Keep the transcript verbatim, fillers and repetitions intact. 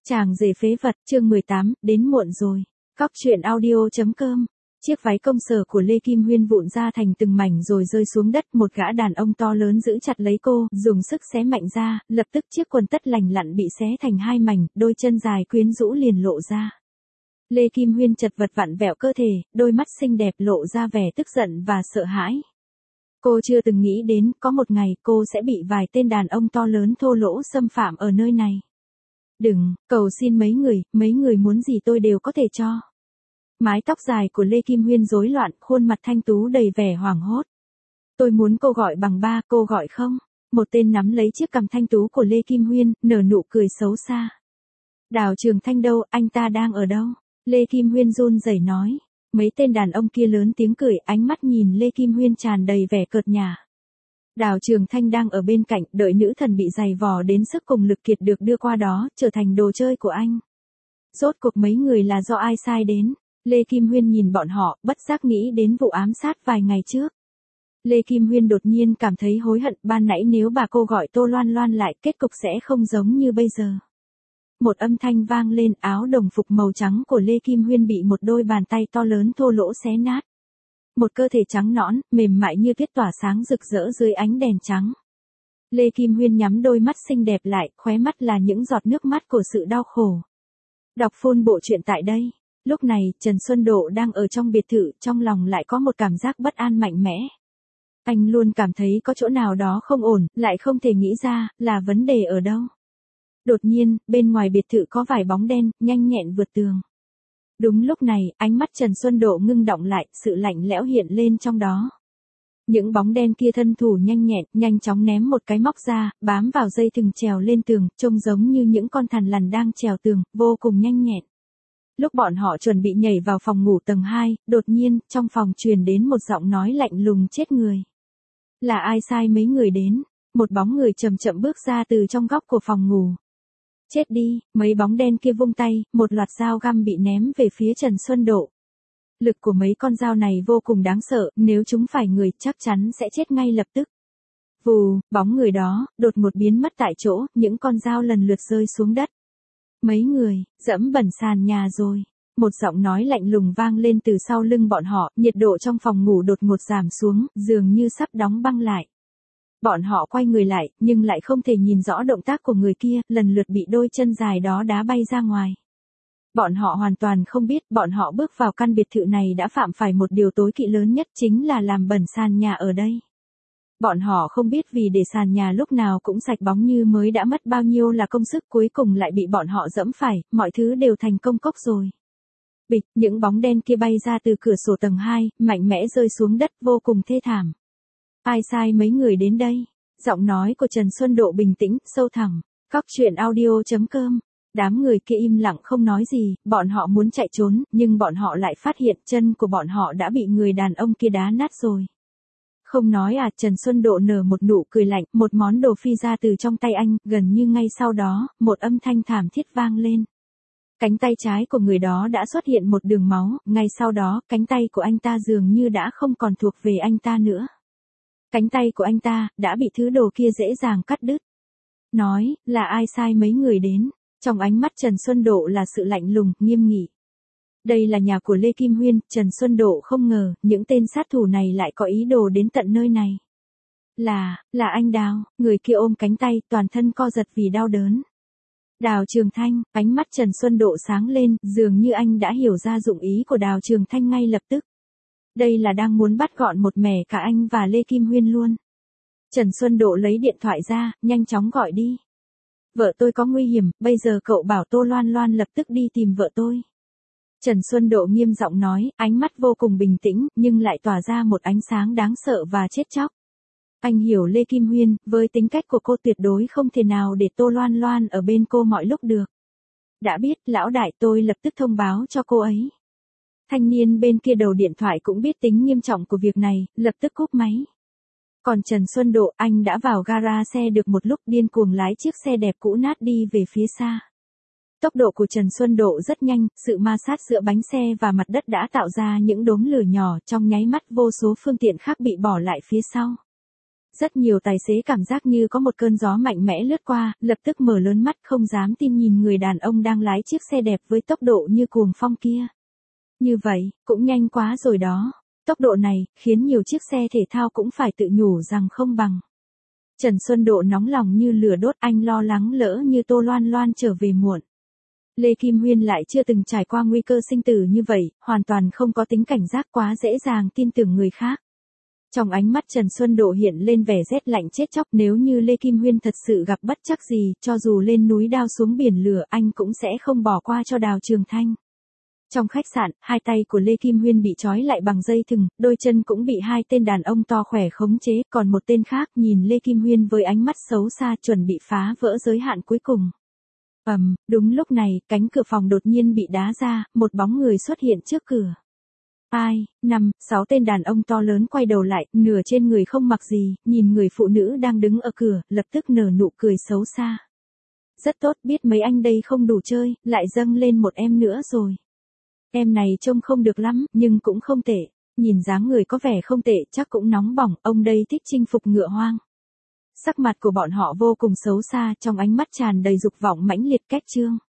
Chàng rể phế vật, chương mười tám, đến muộn rồi. Cóc truyện audio.com. Chiếc váy công sở của Lê Kim Huyên vụn ra thành từng mảnh rồi rơi xuống đất, một gã đàn ông to lớn giữ chặt lấy cô, dùng sức xé mạnh ra, lập tức chiếc quần tất lành lặn bị xé thành hai mảnh, đôi chân dài quyến rũ liền lộ ra. Lê Kim Huyên chật vật vặn vẹo cơ thể, đôi mắt xinh đẹp lộ ra vẻ tức giận và sợ hãi. Cô chưa từng nghĩ đến, có một ngày cô sẽ bị vài tên đàn ông to lớn thô lỗ xâm phạm ở nơi này. Đừng, cầu xin mấy người, mấy người muốn gì tôi đều có thể cho. Mái tóc dài của Lê Kim Huyên rối loạn, khuôn mặt thanh tú đầy vẻ hoảng hốt. Tôi muốn cô gọi bằng ba, cô gọi không? Một tên nắm lấy chiếc cằm thanh tú của Lê Kim Huyên, nở nụ cười xấu xa. Đào Trường Thanh đâu, anh ta đang ở đâu? Lê Kim Huyên run rẩy nói. Mấy tên đàn ông kia lớn tiếng cười, ánh mắt nhìn Lê Kim Huyên tràn đầy vẻ cợt nhả. Đào Trường Thanh đang ở bên cạnh, đợi nữ thần bị giày vò đến sức cùng lực kiệt được đưa qua đó, trở thành đồ chơi của anh. Rốt cuộc mấy người là do ai sai đến? Lê Kim Huyên nhìn bọn họ, bất giác nghĩ đến vụ ám sát vài ngày trước. Lê Kim Huyên đột nhiên cảm thấy hối hận, ban nãy nếu bà cô gọi Tô Loan Loan lại, kết cục sẽ không giống như bây giờ. Một âm thanh vang lên, áo đồng phục màu trắng của Lê Kim Huyên bị một đôi bàn tay to lớn thô lỗ xé nát. Một cơ thể trắng nõn, mềm mại như tuyết tỏa sáng rực rỡ dưới ánh đèn trắng. Lê Kim Huyên nhắm đôi mắt xinh đẹp lại, khóe mắt là những giọt nước mắt của sự đau khổ. Đọc full bộ truyện tại đây. Lúc này, Trần Xuân Độ đang ở trong biệt thự, trong lòng lại có một cảm giác bất an mạnh mẽ. Anh luôn cảm thấy có chỗ nào đó không ổn, lại không thể nghĩ ra, là vấn đề ở đâu. Đột nhiên, bên ngoài biệt thự có vài bóng đen, nhanh nhẹn vượt tường. Đúng lúc này, ánh mắt Trần Xuân Độ ngưng động lại, sự lạnh lẽo hiện lên trong đó. Những bóng đen kia thân thủ nhanh nhẹn, nhanh chóng ném một cái móc ra, bám vào dây thừng trèo lên tường, trông giống như những con thằn lằn đang trèo tường, vô cùng nhanh nhẹn. Lúc bọn họ chuẩn bị nhảy vào phòng ngủ tầng hai, đột nhiên, trong phòng truyền đến một giọng nói lạnh lùng chết người. Là ai sai mấy người đến? Một bóng người chậm chậm bước ra từ trong góc của phòng ngủ. Chết đi, mấy bóng đen kia vung tay, một loạt dao găm bị ném về phía Trần Xuân Độ. Lực của mấy con dao này vô cùng đáng sợ, nếu chúng phải người chắc chắn sẽ chết ngay lập tức. Vù, bóng người đó, đột ngột biến mất tại chỗ, những con dao lần lượt rơi xuống đất. Mấy người, dẫm bẩn sàn nhà rồi. Một giọng nói lạnh lùng vang lên từ sau lưng bọn họ, nhiệt độ trong phòng ngủ đột ngột giảm xuống, dường như sắp đóng băng lại. Bọn họ quay người lại, nhưng lại không thể nhìn rõ động tác của người kia, lần lượt bị đôi chân dài đó đá bay ra ngoài. Bọn họ hoàn toàn không biết, bọn họ bước vào căn biệt thự này đã phạm phải một điều tối kỵ lớn nhất, chính là làm bẩn sàn nhà ở đây. Bọn họ không biết vì để sàn nhà lúc nào cũng sạch bóng như mới đã mất bao nhiêu là công sức, cuối cùng lại bị bọn họ dẫm phải, mọi thứ đều thành công cốc rồi. Bịch, những bóng đen kia bay ra từ cửa sổ tầng hai, mạnh mẽ rơi xuống đất, vô cùng thê thảm. Ai sai mấy người đến đây? Giọng nói của Trần Xuân Độ bình tĩnh, sâu thẳm. Cóc truyện audio.com. Đám người kia im lặng không nói gì, bọn họ muốn chạy trốn, nhưng bọn họ lại phát hiện chân của bọn họ đã bị người đàn ông kia đá nát rồi. Không nói à, Trần Xuân Độ nở một nụ cười lạnh, một món đồ phi ra từ trong tay anh, gần như ngay sau đó, một âm thanh thảm thiết vang lên. Cánh tay trái của người đó đã xuất hiện một đường máu, ngay sau đó, cánh tay của anh ta dường như đã không còn thuộc về anh ta nữa. Cánh tay của anh ta, đã bị thứ đồ kia dễ dàng cắt đứt. Nói, là ai sai mấy người đến? Trong ánh mắt Trần Xuân Độ là sự lạnh lùng, nghiêm nghị. Đây là nhà của Lê Kim Huyên, Trần Xuân Độ không ngờ, những tên sát thủ này lại có ý đồ đến tận nơi này. Là, là anh Đào, người kia ôm cánh tay, toàn thân co giật vì đau đớn. Đào Trường Thanh, ánh mắt Trần Xuân Độ sáng lên, dường như anh đã hiểu ra dụng ý của Đào Trường Thanh ngay lập tức. Đây là đang muốn bắt gọn một mẻ cả anh và Lê Kim Huyên luôn. Trần Xuân Độ lấy điện thoại ra, nhanh chóng gọi đi. Vợ tôi có nguy hiểm, bây giờ cậu bảo Tô Loan Loan lập tức đi tìm vợ tôi. Trần Xuân Độ nghiêm giọng nói, ánh mắt vô cùng bình tĩnh, nhưng lại tỏa ra một ánh sáng đáng sợ và chết chóc. Anh hiểu Lê Kim Huyên, với tính cách của cô tuyệt đối không thể nào để Tô Loan Loan ở bên cô mọi lúc được. Đã biết, lão đại, tôi lập tức thông báo cho cô ấy. Thanh niên bên kia đầu điện thoại cũng biết tính nghiêm trọng của việc này, lập tức cúp máy. Còn Trần Xuân Độ, anh đã vào gara xe được một lúc, điên cuồng lái chiếc xe đẹp cũ nát đi về phía xa. Tốc độ của Trần Xuân Độ rất nhanh, sự ma sát giữa bánh xe và mặt đất đã tạo ra những đốm lửa nhỏ, trong nháy mắt vô số phương tiện khác bị bỏ lại phía sau. Rất nhiều tài xế cảm giác như có một cơn gió mạnh mẽ lướt qua, lập tức mở lớn mắt không dám tin nhìn người đàn ông đang lái chiếc xe đẹp với tốc độ như cuồng phong kia. Như vậy, cũng nhanh quá rồi đó. Tốc độ này, khiến nhiều chiếc xe thể thao cũng phải tự nhủ rằng không bằng. Trần Xuân Độ nóng lòng như lửa đốt, anh lo lắng lỡ như Tô Loan Loan trở về muộn. Lê Kim Huyên lại chưa từng trải qua nguy cơ sinh tử như vậy, hoàn toàn không có tính cảnh giác, quá dễ dàng tin tưởng người khác. Trong ánh mắt Trần Xuân Độ hiện lên vẻ rét lạnh chết chóc, nếu như Lê Kim Huyên thật sự gặp bất trắc gì, cho dù lên núi đao xuống biển lửa anh cũng sẽ không bỏ qua cho Đào Trường Thanh. Trong khách sạn, hai tay của Lê Kim Huyên bị trói lại bằng dây thừng, đôi chân cũng bị hai tên đàn ông to khỏe khống chế, còn một tên khác nhìn Lê Kim Huyên với ánh mắt xấu xa chuẩn bị phá vỡ giới hạn cuối cùng. Ầm, um, đúng lúc này, cánh cửa phòng đột nhiên bị đá ra, một bóng người xuất hiện trước cửa. Ai, năm, sáu tên đàn ông to lớn quay đầu lại, nửa trên người không mặc gì, nhìn người phụ nữ đang đứng ở cửa, lập tức nở nụ cười xấu xa. Rất tốt, biết mấy anh đây không đủ chơi, lại dâng lên một em nữa rồi. Em này trông không được lắm, nhưng cũng không tệ. Nhìn dáng người có vẻ không tệ, chắc cũng nóng bỏng, ông đây thích chinh phục ngựa hoang. Sắc mặt của bọn họ vô cùng xấu xa, trong ánh mắt tràn đầy dục vọng mãnh liệt. Cách chương